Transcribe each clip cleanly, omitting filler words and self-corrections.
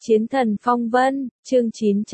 Chiến thần phong vân, chương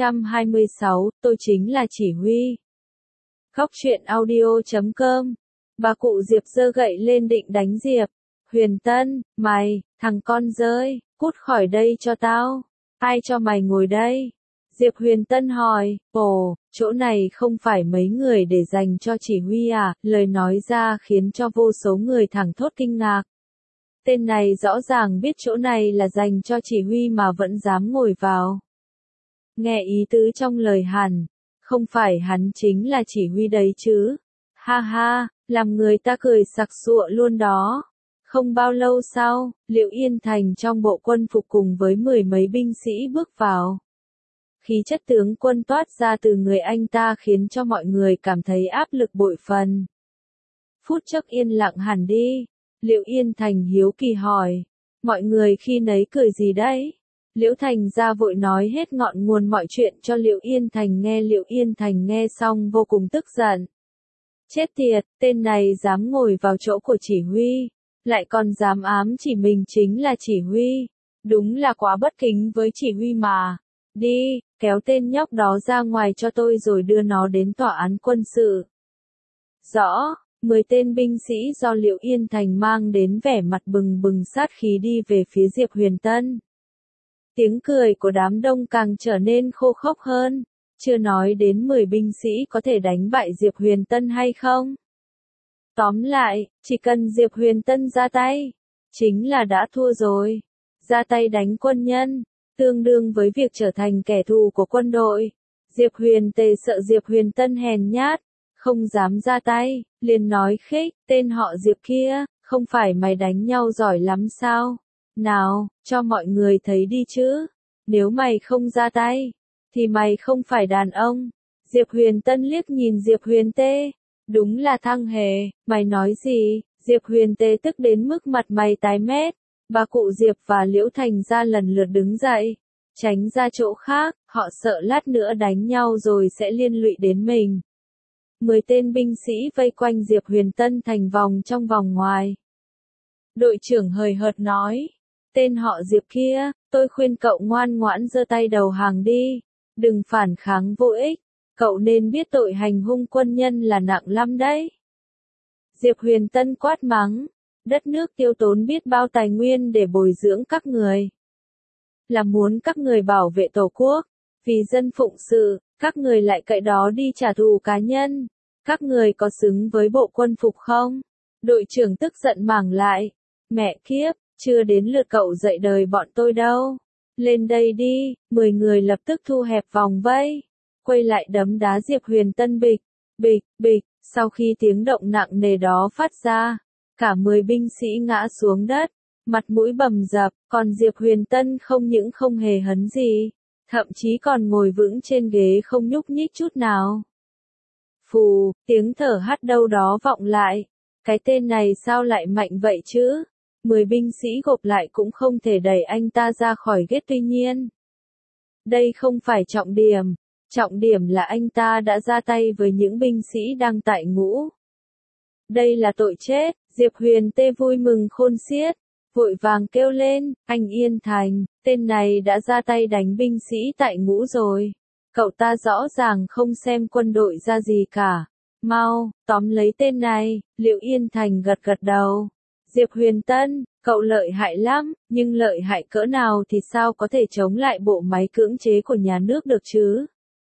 926, tôi chính là chỉ huy. Góc truyện audio.com. Bà cụ Diệp giơ gậy lên định đánh Diệp. Huyền Tân, mày, thằng con dơi, cút khỏi đây cho tao. Ai cho mày ngồi đây? Diệp Huyền Tân hỏi, ồ, chỗ này không phải mấy người để dành cho chỉ huy à? Lời nói ra khiến cho vô số người thẳng thốt kinh ngạc. Tên này rõ ràng biết chỗ này là dành cho chỉ huy mà vẫn dám ngồi vào. Nghe ý tứ trong lời hẳn, không phải hắn chính là chỉ huy đấy chứ. Ha ha, làm người ta cười sặc sụa luôn đó. Không bao lâu sau, Liệu Yên Thành trong bộ quân phục cùng với mười mấy binh sĩ bước vào. Khí chất tướng quân toát ra từ người anh ta khiến cho mọi người cảm thấy áp lực bội phần. Phút chốc yên lặng hẳn đi. Liệu Yên Thành hiếu kỳ hỏi, mọi người khi nấy cười gì đấy? Liễu Thành ra vội nói hết ngọn nguồn mọi chuyện cho Liệu Yên Thành nghe. Liệu Yên Thành nghe xong vô cùng tức giận. Chết tiệt, tên này dám ngồi vào chỗ của chỉ huy, lại còn dám ám chỉ mình chính là chỉ huy. Đúng là quá bất kính với chỉ huy mà. Đi, kéo tên nhóc đó ra ngoài cho tôi rồi đưa nó đến tòa án quân sự. Rõ. 10 tên binh sĩ do Liệu Yên Thành mang đến vẻ mặt bừng bừng sát khí đi về phía Diệp Huyền Tân. Tiếng cười của đám đông càng trở nên khô khốc hơn, chưa nói đến 10 binh sĩ có thể đánh bại Diệp Huyền Tân hay không. Tóm lại, chỉ cần Diệp Huyền Tân ra tay, chính là đã thua rồi. Ra tay đánh quân nhân, tương đương với việc trở thành kẻ thù của quân đội. Diệp Huyền Tề sợ Diệp Huyền Tân hèn nhát, không dám ra tay, liền nói khích, tên họ Diệp kia, không phải mày đánh nhau giỏi lắm sao? Nào, cho mọi người thấy đi chứ. Nếu mày không ra tay, thì mày không phải đàn ông. Diệp Huyền Tân liếc nhìn Diệp Huyền Tê. Đúng là thăng hề, mày nói gì? Diệp Huyền Tê tức đến mức mặt mày tái mét. Bà cụ Diệp và Liễu Thành ra lần lượt đứng dậy, tránh ra chỗ khác, họ sợ lát nữa đánh nhau rồi sẽ liên lụy đến mình. 10 tên binh sĩ vây quanh Diệp Huyền Tân thành vòng trong vòng ngoài. Đội trưởng hời hợt nói, tên họ Diệp kia, tôi khuyên cậu ngoan ngoãn giơ tay đầu hàng đi, đừng phản kháng vô ích, cậu nên biết tội hành hung quân nhân là nặng lắm đấy. Diệp Huyền Tân quát mắng, đất nước tiêu tốn biết bao tài nguyên để bồi dưỡng các người. Là muốn các người bảo vệ tổ quốc, vì dân phụng sự, các người lại cậy đó đi trả thù cá nhân. Các người có xứng với bộ quân phục không? Đội trưởng tức giận mảng lại. Mẹ kiếp, chưa đến lượt cậu dạy đời bọn tôi đâu. Lên đây đi, 10 người lập tức thu hẹp vòng vây. Quay lại đấm đá Diệp Huyền Tân bịch, bịch, bịch. Sau khi tiếng động nặng nề đó phát ra, cả 10 binh sĩ ngã xuống đất, mặt mũi bầm dập, còn Diệp Huyền Tân không những không hề hấn gì, thậm chí còn ngồi vững trên ghế không nhúc nhích chút nào. Phù, tiếng thở hắt đâu đó vọng lại. Cái tên này sao lại mạnh vậy chứ? 10 binh sĩ gộp lại cũng không thể đẩy anh ta ra khỏi ghét. Tuy nhiên, đây không phải trọng điểm là anh ta đã ra tay với những binh sĩ đang tại ngũ. Đây là tội chết. Diệp Huyền Tê vui mừng khôn xiết, vội vàng kêu lên, anh Yên Thành, tên này đã ra tay đánh binh sĩ tại ngũ rồi. Cậu ta rõ ràng không xem quân đội ra gì cả. Mau, tóm lấy tên này. Liệu Yên Thành gật gật đầu. Diệp Huyền Tân, cậu lợi hại lắm, nhưng lợi hại cỡ nào thì sao có thể chống lại bộ máy cưỡng chế của nhà nước được chứ?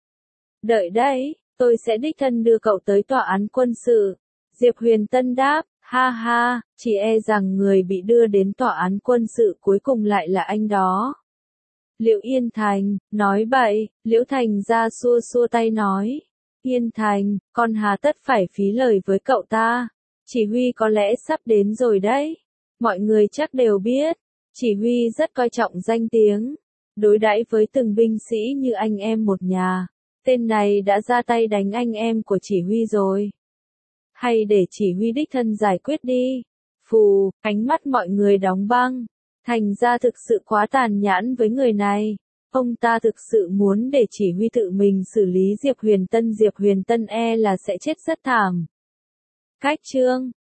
Đợi đấy, tôi sẽ đích thân đưa cậu tới tòa án quân sự. Diệp Huyền Tân đáp, ha ha, chỉ e rằng người bị đưa đến tòa án quân sự cuối cùng lại là anh đó. Liệu Yên Thành, nói bậy. Liễu Thành ra xua xua tay nói. Yên Thành, con hà tất phải phí lời với cậu ta. Chỉ huy có lẽ sắp đến rồi đấy. Mọi người chắc đều biết, chỉ huy rất coi trọng danh tiếng, đối đãi với từng binh sĩ như anh em một nhà. Tên này đã ra tay đánh anh em của chỉ huy rồi. Hay để chỉ huy đích thân giải quyết đi. Phù, ánh mắt mọi người đóng băng. Thành ra thực sự quá tàn nhẫn với người này. Ông ta thực sự muốn để chỉ huy tự mình xử lý Diệp Huyền Tân. Diệp Huyền Tân e là sẽ chết rất thảm. Cách chương